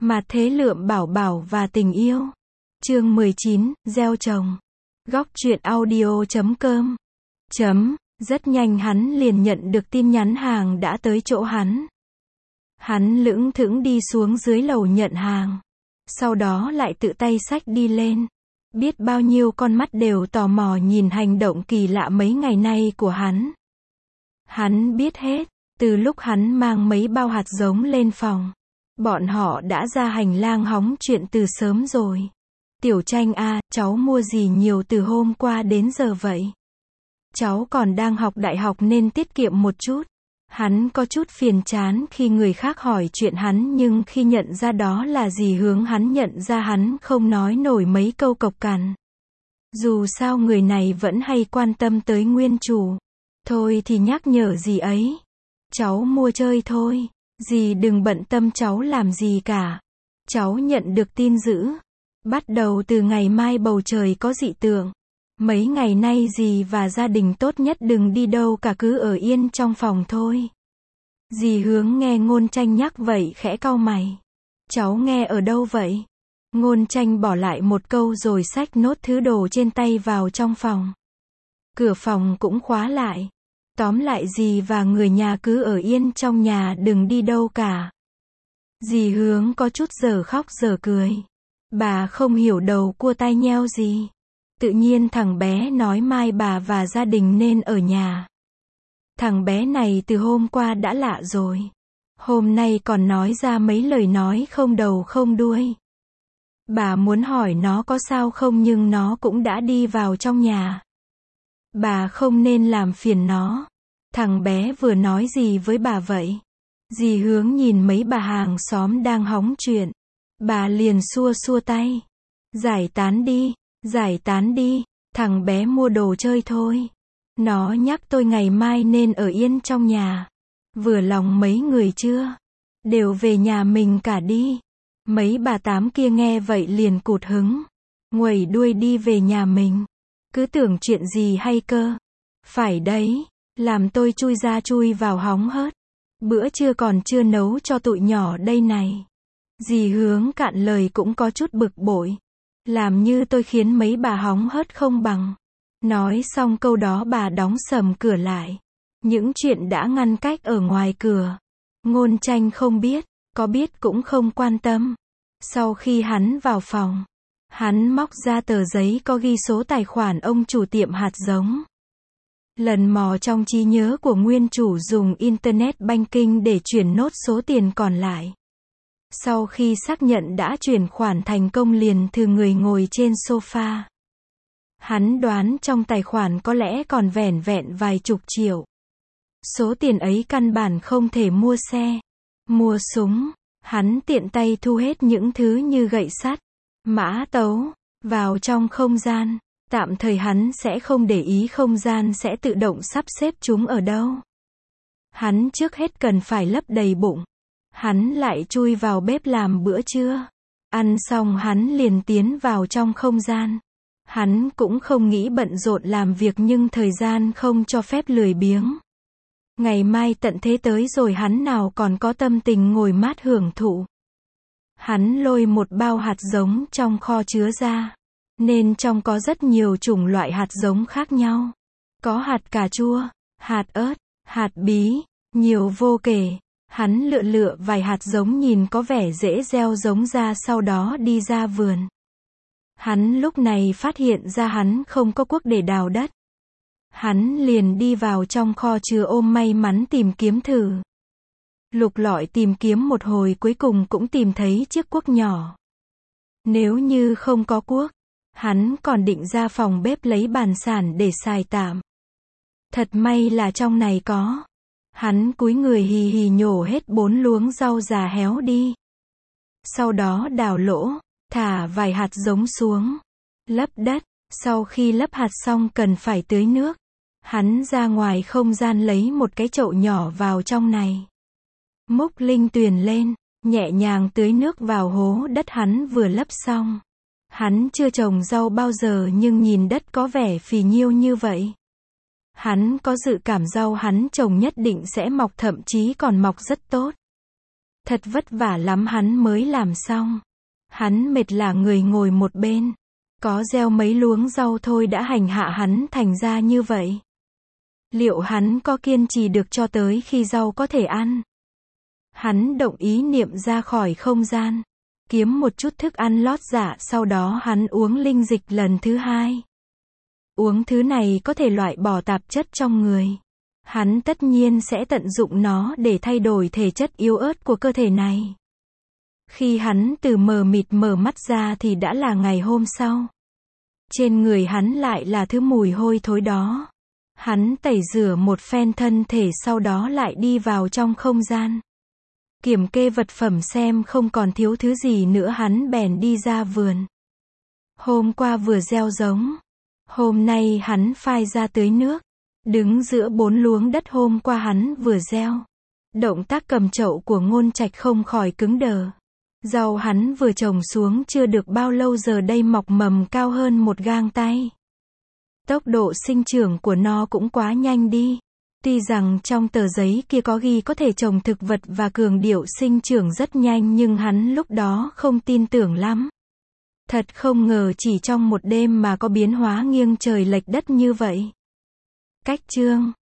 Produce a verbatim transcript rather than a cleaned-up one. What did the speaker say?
Mà thế lượm bảo bảo và tình yêu. Chương mười chín, gieo trồng. Góc truyện audio chấm com. Chấm, rất nhanh hắn liền nhận được tin nhắn hàng đã tới chỗ hắn. Hắn lững thững đi xuống dưới lầu nhận hàng. Sau đó lại tự tay xách đi lên. Biết bao nhiêu con mắt đều tò mò nhìn hành động kỳ lạ mấy ngày nay của hắn. Hắn biết hết, từ lúc hắn mang mấy bao hạt giống lên phòng. Bọn họ đã ra hành lang hóng chuyện từ sớm rồi. Tiểu Tranh a, cháu mua gì nhiều từ hôm qua đến giờ vậy? Cháu còn đang học đại học nên tiết kiệm một chút. Hắn có chút phiền chán khi người khác hỏi chuyện hắn, nhưng khi nhận ra đó là Dì Hướng hắn nhận ra hắn không nói nổi mấy câu cộc cằn. Dù sao người này vẫn hay quan tâm tới nguyên chủ. Thôi thì nhắc nhở dì ấy. Cháu mua chơi thôi. Dì đừng bận tâm cháu làm gì cả. Cháu nhận được tin dữ. Bắt đầu từ ngày mai bầu trời có dị tượng. Mấy ngày nay dì và gia đình tốt nhất đừng đi đâu cả, cứ ở yên trong phòng thôi. Dì Hướng nghe Ngôn Tranh nhắc vậy khẽ cau mày. Cháu nghe ở đâu vậy? Ngôn Tranh bỏ lại một câu rồi xách nốt thứ đồ trên tay vào trong phòng. Cửa phòng cũng khóa lại. Tóm lại dì và người nhà cứ ở yên trong nhà, đừng đi đâu cả. Dì Hướng có chút giờ khóc giờ cười. Bà không hiểu đầu cua tai nheo gì. Tự nhiên thằng bé nói mai bà và gia đình nên ở nhà. Thằng bé này từ hôm qua đã lạ rồi. Hôm nay còn nói ra mấy lời nói không đầu không đuôi. Bà muốn hỏi nó có sao không nhưng nó cũng đã đi vào trong nhà. Bà không nên làm phiền nó. Thằng bé vừa nói gì với bà vậy? Dì Hướng nhìn mấy bà hàng xóm đang hóng chuyện. Bà liền xua xua tay. Giải tán đi, giải tán đi, thằng bé mua đồ chơi thôi. Nó nhắc tôi ngày mai nên ở yên trong nhà. Vừa lòng mấy người chưa? Đều về nhà mình cả đi. Mấy bà tám kia nghe vậy liền cụt hứng. Nguẩy đuôi đi về nhà mình. Cứ tưởng chuyện gì hay cơ. Phải đấy, làm tôi chui ra chui vào hóng hớt. Bữa trưa còn chưa nấu cho tụi nhỏ đây này. Dì Hướng cạn lời cũng có chút bực bội. Làm như tôi khiến mấy bà hóng hớt không bằng. Nói xong câu đó bà đóng sầm cửa lại. Những chuyện đã ngăn cách ở ngoài cửa. Ngôn Tranh không biết, có biết cũng không quan tâm. Sau khi hắn vào phòng, hắn móc ra tờ giấy có ghi số tài khoản ông chủ tiệm hạt giống. Lần mò trong trí nhớ của nguyên chủ dùng Internet Banking để chuyển nốt số tiền còn lại. Sau khi xác nhận đã chuyển khoản thành công liền thử người ngồi trên sofa. Hắn đoán trong tài khoản có lẽ còn vẻn vẹn vài chục triệu. Số tiền ấy căn bản không thể mua xe, mua súng. Hắn tiện tay thu hết những thứ như gậy sắt, mã tấu, vào trong không gian. Tạm thời hắn sẽ không để ý không gian sẽ tự động sắp xếp chúng ở đâu. Hắn trước hết cần phải lấp đầy bụng. Hắn lại chui vào bếp làm bữa trưa. Ăn xong hắn liền tiến vào trong không gian. Hắn cũng không nghĩ bận rộn làm việc nhưng thời gian không cho phép lười biếng. Ngày mai tận thế tới rồi hắn nào còn có tâm tình ngồi mát hưởng thụ. Hắn lôi một bao hạt giống trong kho chứa ra. Nên trong có rất nhiều chủng loại hạt giống khác nhau. Có hạt cà chua, hạt ớt, hạt bí, nhiều vô kể. Hắn lựa lựa vài hạt giống nhìn có vẻ dễ gieo giống ra sau đó đi ra vườn. Hắn lúc này phát hiện ra hắn không có cuốc để đào đất. Hắn liền đi vào trong kho chứa ôm may mắn tìm kiếm thử. Lục lọi tìm kiếm một hồi cuối cùng cũng tìm thấy chiếc cuốc nhỏ. Nếu như không có cuốc, hắn còn định ra phòng bếp lấy bàn sản để xài tạm. Thật may là trong này có. Hắn cúi người hì hì nhổ hết bốn luống rau già héo đi. Sau đó đào lỗ, thả vài hạt giống xuống. Lấp đất, sau khi lấp hạt xong cần phải tưới nước. Hắn ra ngoài không gian lấy một cái chậu nhỏ vào trong này. Múc linh tuyền lên, nhẹ nhàng tưới nước vào hố đất hắn vừa lấp xong. Hắn chưa trồng rau bao giờ nhưng nhìn đất có vẻ phì nhiêu như vậy. Hắn có dự cảm rau hắn trồng nhất định sẽ mọc, thậm chí còn mọc rất tốt. Thật vất vả lắm hắn mới làm xong. Hắn mệt lả người ngồi một bên. Có gieo mấy luống rau thôi đã hành hạ hắn thành ra như vậy. Liệu hắn có kiên trì được cho tới khi rau có thể ăn? Hắn động ý niệm ra khỏi không gian. Kiếm một chút thức ăn lót dạ, sau đó hắn uống linh dịch lần thứ hai. Uống thứ này có thể loại bỏ tạp chất trong người. Hắn tất nhiên sẽ tận dụng nó để thay đổi thể chất yếu ớt của cơ thể này. Khi hắn từ mờ mịt mở mắt ra thì đã là ngày hôm sau. Trên người hắn lại là thứ mùi hôi thối đó. Hắn tẩy rửa một phen thân thể, sau đó lại đi vào trong không gian. Kiểm kê vật phẩm xem không còn thiếu thứ gì nữa, hắn bèn đi ra vườn. Hôm qua vừa gieo giống. Hôm nay hắn phai ra tưới nước. Đứng giữa bốn luống đất hôm qua hắn vừa gieo. Động tác cầm chậu của Ngôn Trạch không khỏi cứng đờ. Rau hắn vừa trồng xuống chưa được bao lâu giờ đây mọc mầm cao hơn một gang tay. Tốc độ sinh trưởng của nó cũng quá nhanh đi. Tuy rằng trong tờ giấy kia có ghi có thể trồng thực vật và cường điệu sinh trưởng rất nhanh, nhưng hắn lúc đó không tin tưởng lắm. Thật không ngờ chỉ trong một đêm mà có biến hóa nghiêng trời lệch đất như vậy. Cách chương